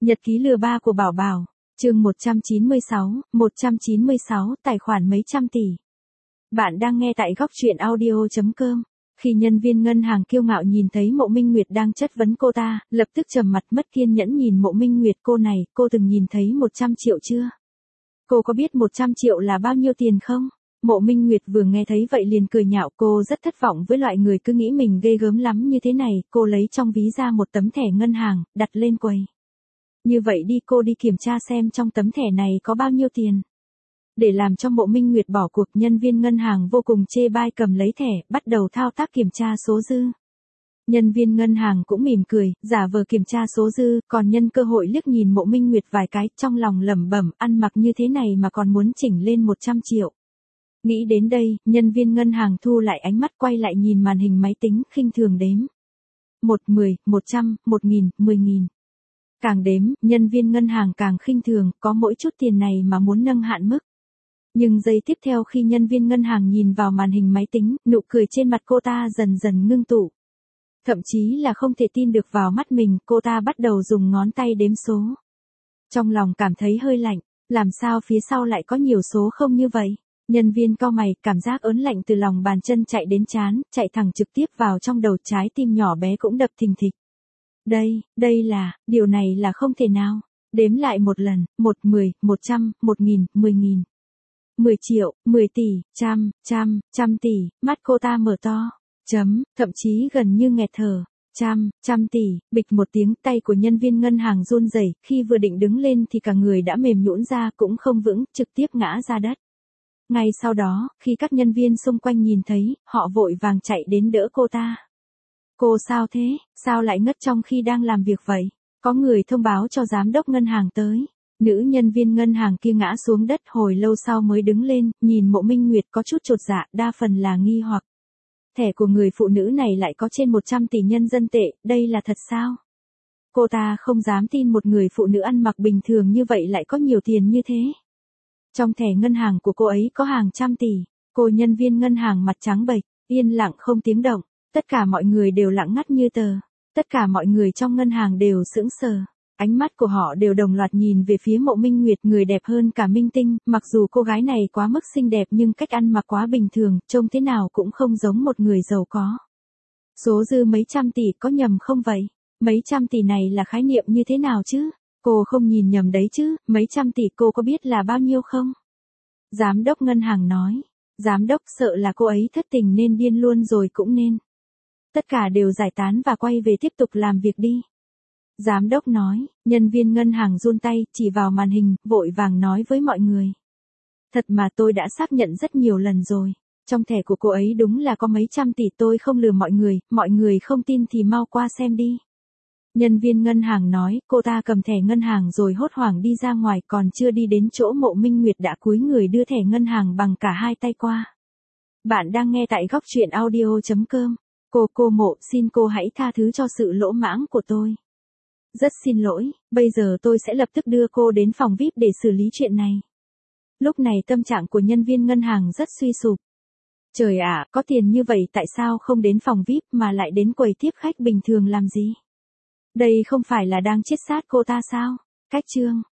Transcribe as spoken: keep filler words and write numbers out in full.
Nhật ký lừa ba của Bảo Bảo, chương một trăm chín mươi sáu, một trăm chín mươi sáu, tài khoản mấy trăm tỷ. Bạn đang nghe tại góc truyện audio chấm com. Khi nhân viên ngân hàng kiêu ngạo nhìn thấy Mộ Minh Nguyệt đang chất vấn cô ta, lập tức trầm mặt mất kiên nhẫn nhìn Mộ Minh Nguyệt. Cô này, cô từng nhìn thấy một trăm triệu chưa? Cô có biết một trăm triệu là bao nhiêu tiền không? Mộ Minh Nguyệt vừa nghe thấy vậy liền cười nhạo. Cô rất thất vọng với loại người cứ nghĩ mình ghê gớm lắm như thế này. Cô lấy trong ví ra một tấm thẻ ngân hàng, đặt lên quầy. Như vậy đi, cô đi kiểm tra xem trong tấm thẻ này có bao nhiêu tiền. Để làm cho Mộ Minh Nguyệt bỏ cuộc, nhân viên ngân hàng vô cùng chê bai cầm lấy thẻ, bắt đầu thao tác kiểm tra số dư. Nhân viên ngân hàng cũng mỉm cười, giả vờ kiểm tra số dư, còn nhân cơ hội liếc nhìn Mộ Minh Nguyệt vài cái, trong lòng lẩm bẩm, ăn mặc như thế này mà còn muốn chỉnh lên một trăm triệu. Nghĩ đến đây, nhân viên ngân hàng thu lại ánh mắt, quay lại nhìn màn hình máy tính, khinh thường đếm. Một, mười, một trăm, một nghìn, mười nghìn. Càng đếm, nhân viên ngân hàng càng khinh thường, có mỗi chút tiền này mà muốn nâng hạn mức. Nhưng giây tiếp theo khi nhân viên ngân hàng nhìn vào màn hình máy tính, nụ cười trên mặt cô ta dần dần ngưng tụ. Thậm chí là không thể tin được vào mắt mình, cô ta bắt đầu dùng ngón tay đếm số. Trong lòng cảm thấy hơi lạnh, làm sao phía sau lại có nhiều số không như vậy? Nhân viên cau mày, cảm giác ớn lạnh từ lòng bàn chân chạy đến trán, chạy thẳng trực tiếp vào trong đầu, trái tim nhỏ bé cũng đập thình thịch. Đây, đây là, điều này là không thể nào. Đếm lại một lần, một, mười, một trăm, một nghìn, mười nghìn. Mười triệu, mười tỷ, trăm, trăm, trăm tỷ, mắt cô ta mở to, chấm, thậm chí gần như nghẹt thở. Trăm, trăm tỷ, bịch một tiếng, tay của nhân viên ngân hàng run rẩy, khi vừa định đứng lên thì cả người đã mềm nhũn ra, cũng không vững, trực tiếp ngã ra đất. Ngay sau đó, khi các nhân viên xung quanh nhìn thấy, họ vội vàng chạy đến đỡ cô ta. Cô sao thế, sao lại ngất trong khi đang làm việc vậy? Có người thông báo cho giám đốc ngân hàng tới. Nữ nhân viên ngân hàng kia ngã xuống đất, hồi lâu sau mới đứng lên, nhìn Mộ Minh Nguyệt có chút chột dạ, đa phần là nghi hoặc. Thẻ của người phụ nữ này lại có trên một trăm tỷ nhân dân tệ, đây là thật sao? Cô ta không dám tin một người phụ nữ ăn mặc bình thường như vậy lại có nhiều tiền như thế. Trong thẻ ngân hàng của cô ấy có hàng trăm tỷ. Cô nhân viên ngân hàng mặt trắng bệch, yên lặng không tiếng động. Tất cả mọi người đều lặng ngắt như tờ. Tất cả mọi người trong ngân hàng đều sững sờ. Ánh mắt của họ đều đồng loạt nhìn về phía Mộ Minh Nguyệt, người đẹp hơn cả minh tinh. Mặc dù cô gái này quá mức xinh đẹp nhưng cách ăn mặc quá bình thường, trông thế nào cũng không giống một người giàu có. Số dư mấy trăm tỷ có nhầm không vậy? Mấy trăm tỷ này là khái niệm như thế nào chứ? Cô không nhìn nhầm đấy chứ, mấy trăm tỷ cô có biết là bao nhiêu không? Giám đốc ngân hàng nói. Giám đốc sợ là cô ấy thất tình nên điên luôn rồi cũng nên. Tất cả đều giải tán và quay về tiếp tục làm việc đi. Giám đốc nói, nhân viên ngân hàng run tay, chỉ vào màn hình, vội vàng nói với mọi người. Thật mà, tôi đã xác nhận rất nhiều lần rồi. Trong thẻ của cô ấy đúng là có mấy trăm tỷ, tôi không lừa mọi người, mọi người không tin thì mau qua xem đi. Nhân viên ngân hàng nói, cô ta cầm thẻ ngân hàng rồi hốt hoảng đi ra ngoài, còn chưa đi đến chỗ Mộ Minh Nguyệt đã cúi người đưa thẻ ngân hàng bằng cả hai tay qua. Bạn đang nghe tại góc truyện audio chấm com. Cô cô Mộ, xin cô hãy tha thứ cho sự lỗ mãng của tôi. Rất xin lỗi, bây giờ tôi sẽ lập tức đưa cô đến phòng vi ai pi để xử lý chuyện này. Lúc này tâm trạng của nhân viên ngân hàng rất suy sụp. Trời ạ, có tiền như vậy tại sao không đến phòng vi ai pi mà lại đến quầy tiếp khách bình thường làm gì? Đây không phải là đang chiết sát cô ta sao? Cách chương.